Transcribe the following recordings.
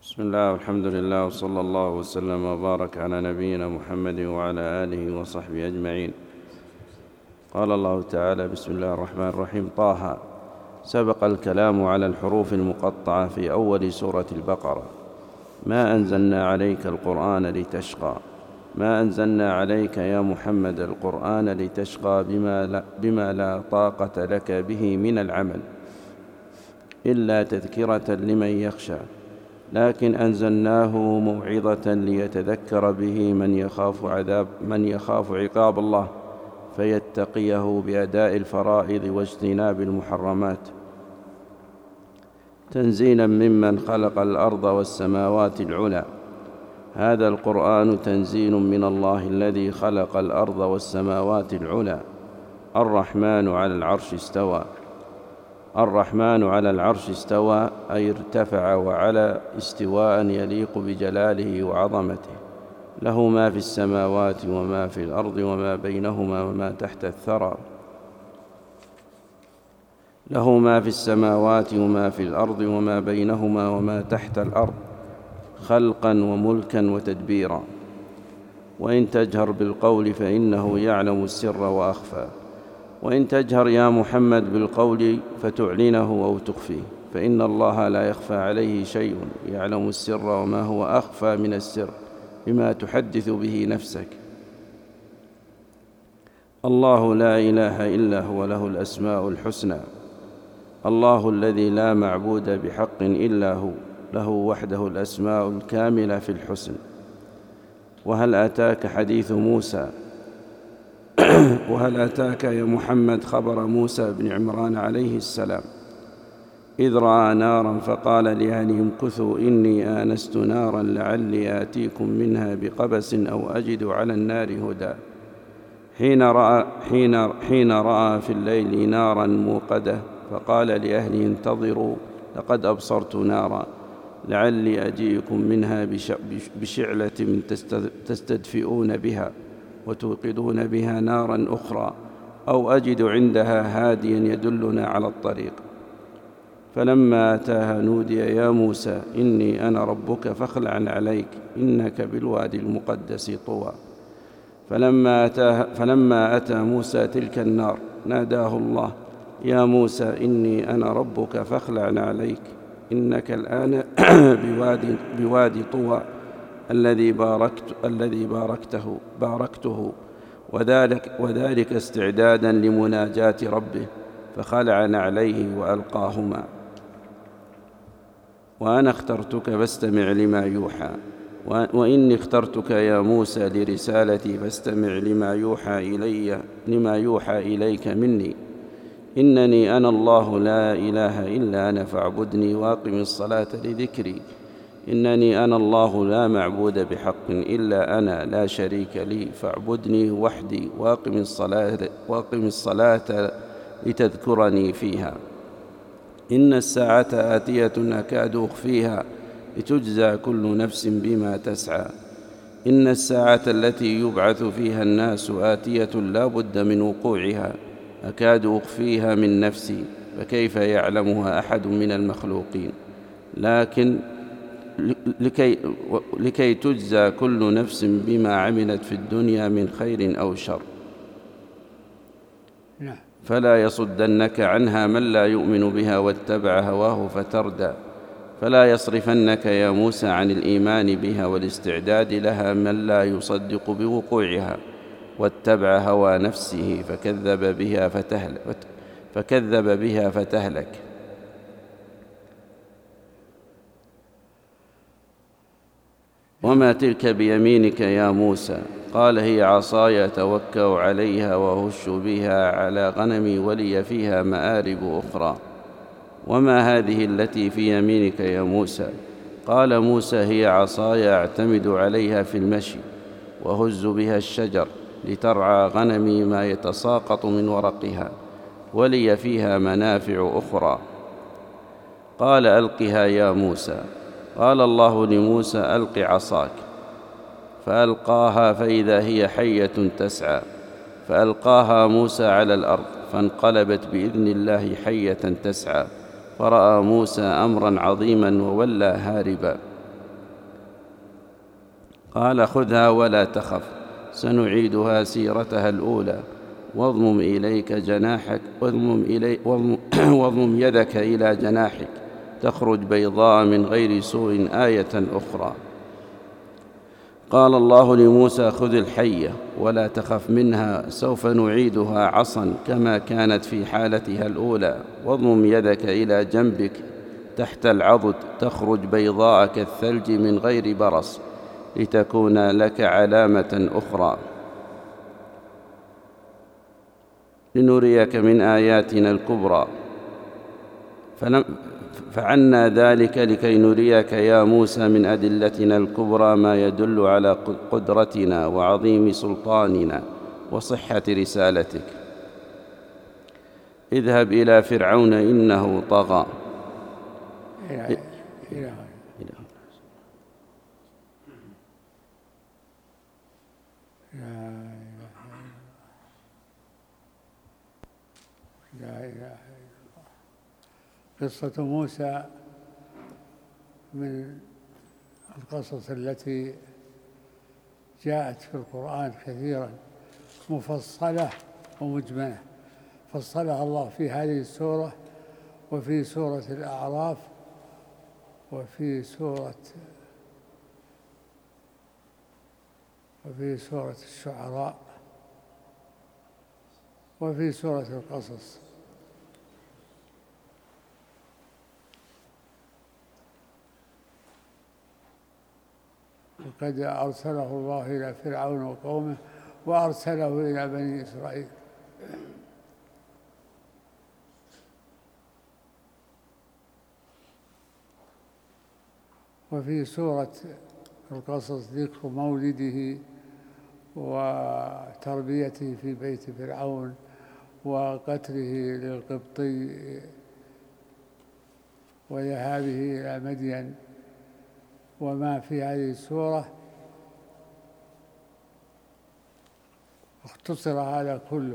بسم الله والحمد لله وصلى الله وسلم وبارك على نبينا محمد وعلى آله وصحبه أجمعين. قال الله تعالى: بسم الله الرحمن الرحيم. طه. سبق الكلام على الحروف المقطعة في أول سورة البقرة. ما أنزلنا عليك القرآن لتشقى. ما أنزلنا عليك يا محمد القرآن لتشقى بما لا طاقة لك به من العمل إلا تذكرة لمن يخشى، لكن أنزلناه موعظة ليتذكر به من يخاف عقاب الله فيتقيه بأداء الفرائض واجتناب المحرمات، تنزيلا ممن خلق الأرض والسماوات العلى. هذا القرآن تنزيل من الله الذي خلق الأرض والسماوات العلى. الرحمن على العرش استوى. الرحمن على العرش استوى أي ارتفع وعلى استواء يليق بجلاله وعظمته. له ما في السماوات وما في الأرض وما بينهما وما تحت الثرى. له ما في السماوات وما في الأرض وما بينهما وما تحت الأرض، خلقا وملكا وتدبيرا. وإن تجهر بالقول فإنه يعلم السر وأخفى. وإن تجهر يا محمد بالقول فتعلنه أو تخفيه فإن الله لا يخفى عليه شيء، يعلم السر وما هو أخفى من السر بما تحدث به نفسك. الله لا إله إلا هو، له الأسماء الحسنى. الله الذي لا معبود بحق إلا هو، له وحده الأسماء الكاملة في الحسن. وهل أتاك حديث موسى؟ وهل أتاك يا محمد خبر موسى بن عمران عليه السلام إذ رأى نارا فقال لأهلهم امكثوا إني آنست نارا لعلي آتيكم منها بقبس أو أجد على النار هدى. حين رأى في الليل نارا موقدة فقال لأهله انتظروا لقد أبصرت نارا لعلي أجيكم منها بشعلة تستدفئون بها وتوقدون بها نارا أخرى أو أجد عندها هاديا يدلنا على الطريق. فلما أتاها نودي يا موسى إني أنا ربك فاخلع عليك إنك بالوادي المقدس طوى. فلما أتى موسى تلك النار ناداه الله يا موسى إني أنا ربك فاخلع عليك إنك الآن بوادي طوى الذي باركته وذلك استعدادا لمناجاة ربه، فخلع عليه وألقاهما. وأنا اخترتك فاستمع لما يوحى. وإني اخترتك يا موسى لرسالتي فاستمع لما يوحى إليك مني. إنني أنا الله لا إله إلا أنا فاعبدني واقم الصلاة لذكري. إنني أنا الله لا معبود بحق إلا أنا لا شريك لي فاعبدني وحدي واقم الصلاة لتذكرني فيها. إن الساعة آتية أكاد أخفيها لتجزى كل نفس بما تسعى. إن الساعة التي يبعث فيها الناس آتية لا بد من وقوعها أكاد أخفيها من نفسي فكيف يعلمها أحد من المخلوقين، لكن لكي تجزى كل نفس بما عملت في الدنيا من خير أو شر. فلا يصدنك عنها من لا يؤمن بها واتبع هواه فتردى. فلا يصرفنك يا موسى عن الإيمان بها والاستعداد لها من لا يصدق بوقوعها واتبع هوى نفسه فكذب بها فتهلك. وما تلك بيمينك يا موسى؟ قال هي عصاي أتوكأ عليها وأهش بها على غنمي ولي فيها مآرب أخرى. وما هذه التي في يمينك يا موسى؟ قال موسى هي عصاي أعتمد عليها في المشي وأهز بها الشجر لترعى غنمي ما يتساقط من ورقها ولي فيها منافع أخرى. قال ألقها يا موسى. قال الله لموسى ألق عصاك فألقاها فإذا هي حية تسعى. فألقاها موسى على الأرض فانقلبت بإذن الله حية تسعى. فرأى موسى أمرا عظيما وولى هاربا. قال خذها ولا تخف سنعيدها سيرتها الأولى واضمم إليك جناحك واضمم يدك إلى جناحك تخرج بيضاء من غير سوء آية أخرى. قال الله لموسى خذ الحية ولا تخف منها سوف نعيدها عصا كما كانت في حالتها الأولى واضمم يدك إلى جنبك تحت العضد تخرج بيضاء كالثلج من غير برص لتكون لك علامة أخرى لنريك من آياتنا الكبرى. فعلنا ذلك لكي نريك يا موسى من أدلتنا الكبرى ما يدل على قدرتنا وعظيم سلطاننا وصحة رسالتك. اذهب إلى فرعون إنه طغى. قصة موسى من القصص التي جاءت في القرآن كثيرا مفصلة ومجملة. فصلها الله في هذه السورة وفي سورة الأعراف وفي سورة الشعراء وفي سورة القصص. وقد أرسله الله إلى فرعون وقومه وأرسله إلى بني إسرائيل. وفي سورة القصص ذكر مولده وتربيته في بيت فرعون وقتله للقبطي وذهابه إلى مدين. وما في هذه السورة اختصر هذا كله،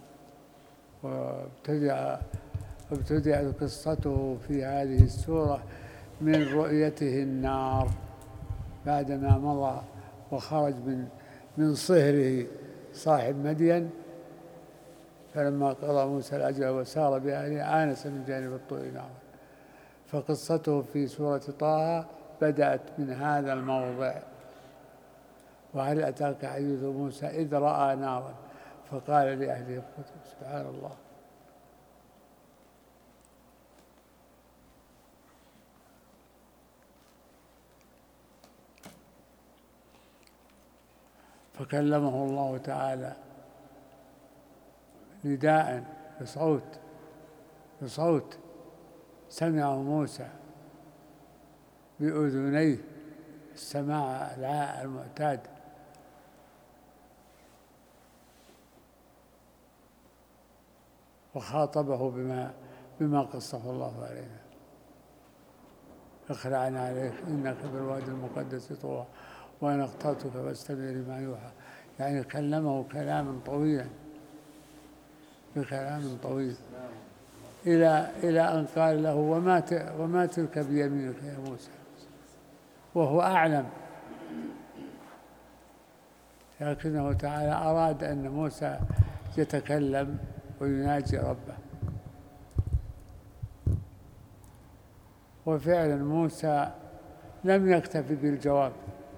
وابتدأت قصته في هذه السورة من رؤيته النار بعدما مضى وخرج من صهره صاحب مدين. فلما قضى موسى الأجل وسار بأهله آنس من جانب الطور نارا. فقصته في سورة طه بدأت من هذا الموضع. وهل أتاك حديث موسى إذ رأى نارا فقال لأهله سبحان الله. فكلمه الله تعالى نداء بصوت سمعه موسى بأذنيه السماع المعتاد. وخاطبه بما قصه الله علينا. اخلعنا عليك إنك بالوادي المقدس طوى وأنا اخترتك فاستمع لما يوحى. يعني كلمه كلاما طويلا بكلام طويل إلى أن قال له وما تلك بيمينك يا موسى، وهو أعلم. لكنه تعالى أراد أن موسى يتكلم ويناجي ربه. وفعلا موسى لم يكتفي بالجواب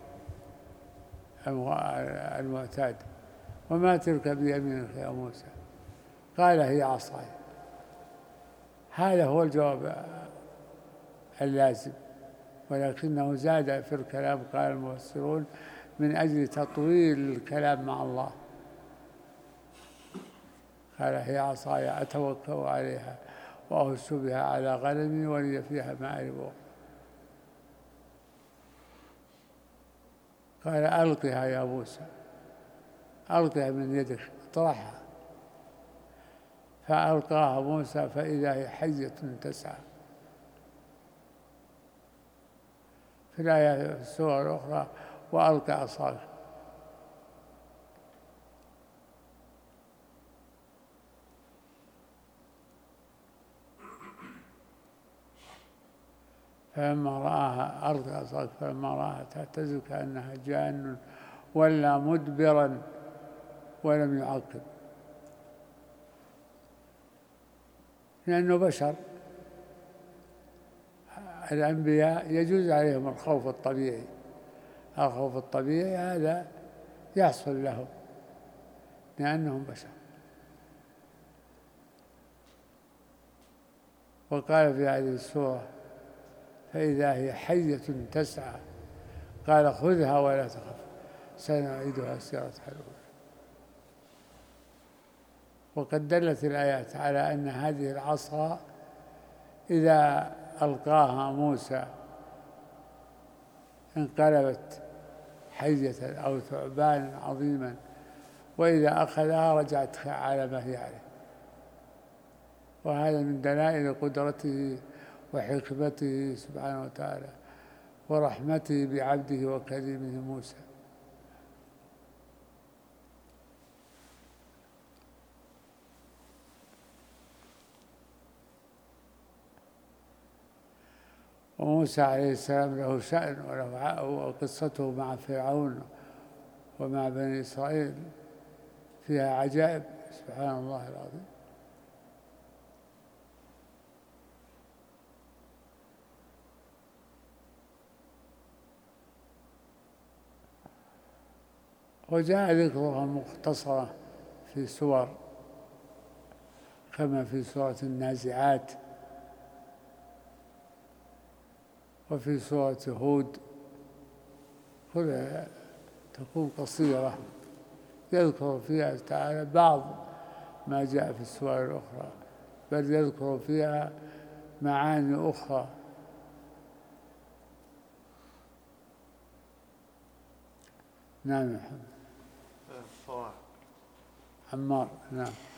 المعتاد وما تلك بيمينك يا موسى، قال هي عصاي. هذا هو الجواب اللازم، ولكنه زاد في الكلام قال المفسرون من أجل تطويل الكلام مع الله. قال هي عصاي أتوكل عليها وأهش بها على غنمي ولي فيها مآرب أخرى. قال ألقها يا موسى، ألقها من يدك اطرحها. فألقاها موسى فإذا هي حية تسعى. في الآية في السورة الأخرى وألقى عصاك. فلما رآها ألقى عصاه فلما رآها تهتز كأنها جان ولا مدبرا ولم يعقب، لأنه بشر. الأنبياء يجوز عليهم الخوف الطبيعي، الخوف الطبيعي هذا يحصل لهم لأنهم بشر. وقال في هذه السورة فإذا هي حية تسعى قال خذها ولا تخف سنعيدها سيرتها الأولى. وقد دلت الآيات على أن هذه العصا إذا ألقاها موسى انقلبت حية أو ثعبانا عظيما، وإذا أخذها رجعت على ما هي عليه. وهذا من دلائل قدرته وحكمته سبحانه وتعالى ورحمته بعبده وكريمه موسى. وموسى عليه السلام له شأن وقصته مع فرعون ومع بني إسرائيل فيها عجائب سبحان الله العظيم. وجاء ذكرها مختصرة في سور كما في سورة النازعات وفي سورة هود، كلها تكون قصيرة يذكر فيها تعالى بعض ما جاء في السور الأخرى، بل يذكر فيها معاني أخرى. نعم يا محمد. فواحد عمار. نعم.